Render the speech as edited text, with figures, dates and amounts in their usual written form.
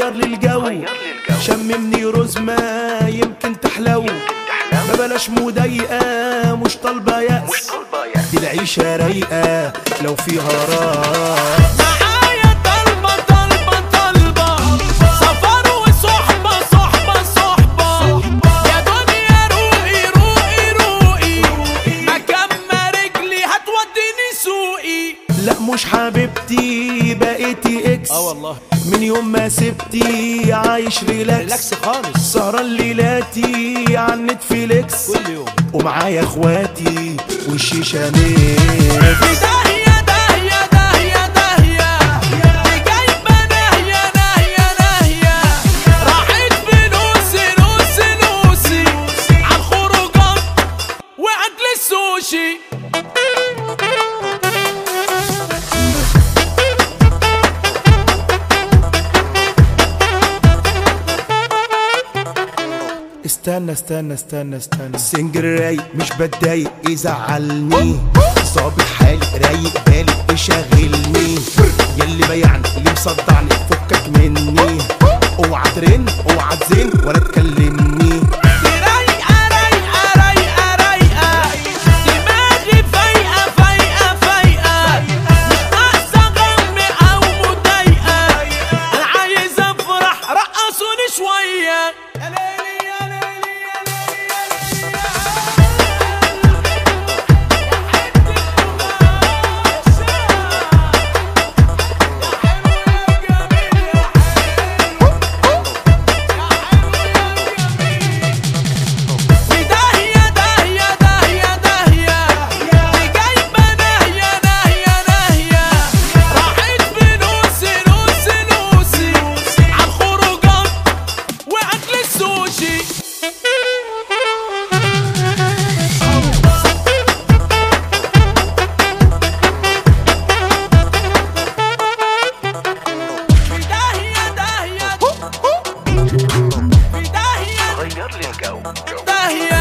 غير لي الجو، شممني رزمة يمكن تحلو، ما بلاش مضايقة مش طالبة يأس، دي العيشة رايقة لو فيها راس. معايا طلبة طلبة طلبة، سفر وصحبة صحبة صحبة، يا دنيا روقي روقي روقي، مكان ما رجلي هتوديني سوقي. لا مش حبيبتي بقيتي اكس، والله من يوم ما سبتي عايش ريلاكس خالص، سهران ليلاتي عن نتفليكس كل يوم ومعايا اخواتي والشيشة ميكس. في داهية داهية داهية داهية، دي جايبة ناهية ناهية ناهية، راحت فلوسي نوسي نوسي عالخروجات وأكل السوشي. استنى استنى استنى استنى، السنجر رايق مش بتضايق يزعلني، ظابط حالي رايق بالي يشغلني، ياللي بيعني اللي مصدعني فكك مني، اوعى ترن اوعى تزن ولا تكلمني. دي رايقة رايقة رايقة رايقة، دماغي فايقة فايقة فايقة، مش ناقصة غم أو مضايقة، أنا عايز أفرح رقصوني شوية. غير لي الجو.